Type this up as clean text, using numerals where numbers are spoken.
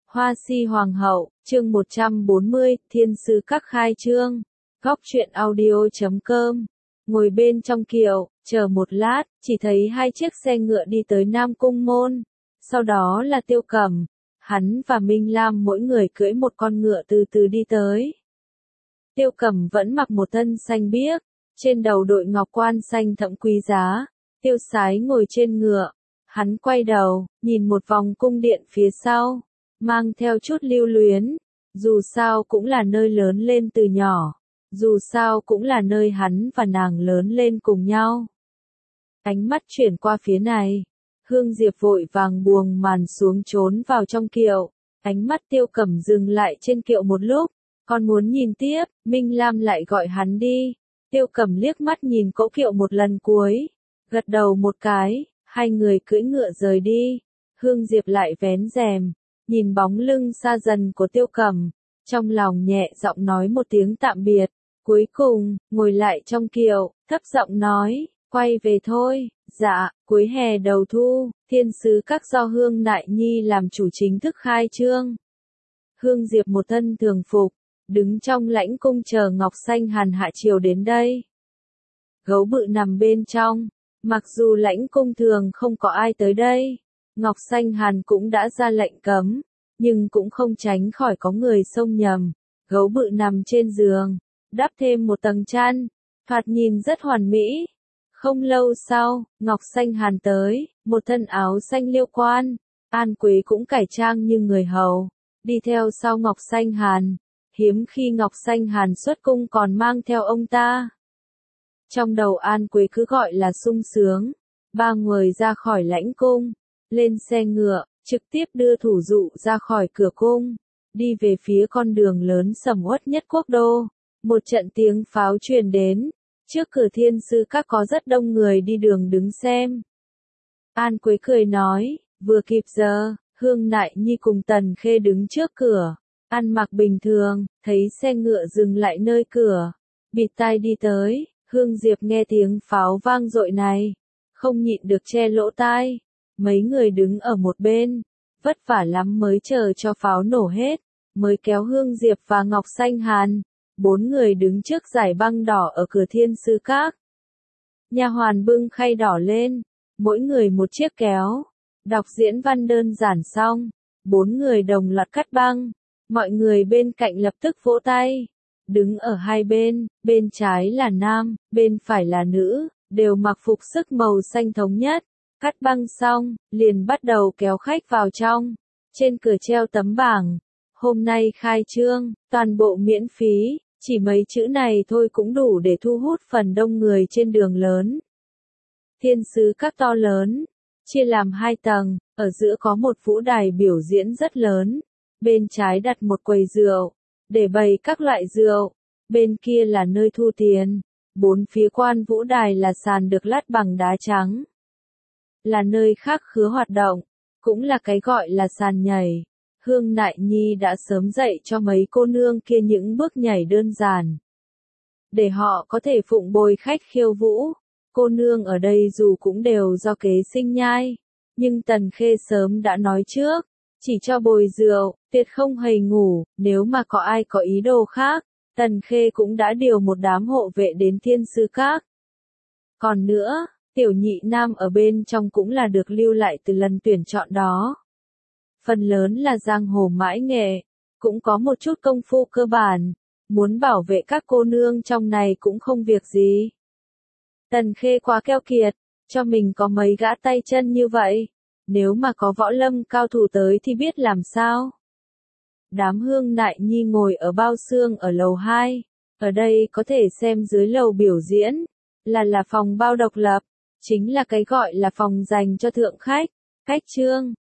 Hoa Si Hoàng hậu, chương 140, Thiên sứ các khai trương. Góc truyện audio.com. Ngồi bên trong kiệu, chờ một lát, chỉ thấy hai chiếc xe ngựa đi tới Nam Cung môn. Sau đó là Tiêu Cẩm, hắn và Minh Lam mỗi người cưỡi một con ngựa từ từ đi tới. Tiêu Cẩm vẫn mặc một thân xanh biếc, trên đầu đội ngọc quan xanh thẫm quý giá. Tiêu Sái ngồi trên ngựa, hắn quay đầu, nhìn một vòng cung điện phía sau, mang theo chút lưu luyến. Dù sao cũng là nơi lớn lên từ nhỏ, dù sao cũng là nơi hắn và nàng lớn lên cùng nhau. Ánh mắt chuyển qua phía này, Hương Diệp vội vàng buông màn xuống trốn vào trong kiệu. Ánh mắt Tiêu Cẩm dừng lại trên kiệu một lúc, còn muốn nhìn tiếp, Minh Lam lại gọi hắn đi. Tiêu Cẩm liếc mắt nhìn cỗ kiệu một lần cuối, gật đầu một cái, hai người cưỡi ngựa rời đi. Hương Diệp lại vén rèm, nhìn bóng lưng xa dần của Tiêu Cẩm, trong lòng nhẹ giọng nói một tiếng tạm biệt, cuối cùng, ngồi lại trong kiệu, thấp giọng nói, quay về thôi. Dạ, cuối hè đầu thu, Thiên sứ các do Hương Nại Nhi làm chủ chính thức khai trương. Hương Diệp một thân thường phục, đứng trong lãnh cung chờ Ngọc Xanh Hàn hạ triều đến đây. Gấu bự nằm bên trong, mặc dù lãnh cung thường không có ai tới đây, Ngọc Xanh Hàn cũng đã ra lệnh cấm, nhưng cũng không tránh khỏi có người xông nhầm. Gấu bự nằm trên giường, đắp thêm một tầng chăn, thoạt nhìn rất hoàn mỹ. Không lâu sau, Ngọc Xanh Hàn tới, một thân áo xanh liêu quan, An Quế cũng cải trang như người hầu, đi theo sau Ngọc Xanh Hàn. Hiếm khi Ngọc Xanh Hàn xuất cung còn mang theo ông ta. Trong đầu An Quế cứ gọi là sung sướng. Ba người ra khỏi lãnh cung, lên xe ngựa, trực tiếp đưa thủ dụ ra khỏi cửa cung, đi về phía con đường lớn sầm uất nhất quốc đô. Một trận tiếng pháo truyền đến, trước cửa Thiên sứ các có rất đông người đi đường đứng xem. An Quế cười nói, vừa kịp giờ, Hương Nại Nhi cùng Tần Khê đứng trước cửa, ăn mặc bình thường, thấy xe ngựa dừng lại nơi cửa, bịt tai đi tới. Hương Diệp nghe tiếng pháo vang dội này, không nhịn được che lỗ tai. Mấy người đứng ở một bên, vất vả lắm mới chờ cho pháo nổ hết, mới kéo Hương Diệp và Ngọc Xanh Hàn. Bốn người đứng trước dải băng đỏ ở cửa Thiên sứ các. Nha hoàn bưng khay đỏ lên, mỗi người một chiếc kéo. Đọc diễn văn đơn giản xong, bốn người đồng loạt cắt băng. Mọi người bên cạnh lập tức vỗ tay. Đứng ở hai bên, bên trái là nam, bên phải là nữ, đều mặc phục sức màu xanh thống nhất. Cắt băng xong, liền bắt đầu kéo khách vào trong. Trên cửa treo tấm bảng, hôm nay khai trương, toàn bộ miễn phí. Chỉ mấy chữ này thôi cũng đủ để thu hút phần đông người trên đường lớn. Thiên sứ các to lớn, chia làm hai tầng, ở giữa có một vũ đài biểu diễn rất lớn. Bên trái đặt một quầy rượu, để bày các loại rượu. Bên kia là nơi thu tiền. Bốn phía quan vũ đài là sàn được lát bằng đá trắng. Là nơi khác khứa hoạt động, cũng là cái gọi là sàn nhảy. Hương Nại Nhi đã sớm dạy cho mấy cô nương kia những bước nhảy đơn giản, để họ có thể phụng bồi khách khiêu vũ. Cô nương ở đây dù cũng đều do kế sinh nhai, nhưng Tần Khê sớm đã nói trước, chỉ cho bồi rượu, tuyệt không hề ngủ. Nếu mà có ai có ý đồ khác, Tần Khê cũng đã điều một đám hộ vệ đến Thiên sứ các. Còn nữa, tiểu nhị nam ở bên trong cũng là được lưu lại từ lần tuyển chọn đó. Phần lớn là giang hồ mãi nghệ, cũng có một chút công phu cơ bản, muốn bảo vệ các cô nương trong này cũng không việc gì. Tần Khê quá keo kiệt, cho mình có mấy gã tay chân như vậy, nếu mà có võ lâm cao thủ tới thì biết làm sao. Đám Hương Nại Nhi ngồi ở bao xương ở lầu 2, ở đây có thể xem dưới lầu biểu diễn, là phòng bao độc lập, chính là cái gọi là phòng dành cho thượng khách. Khách trương,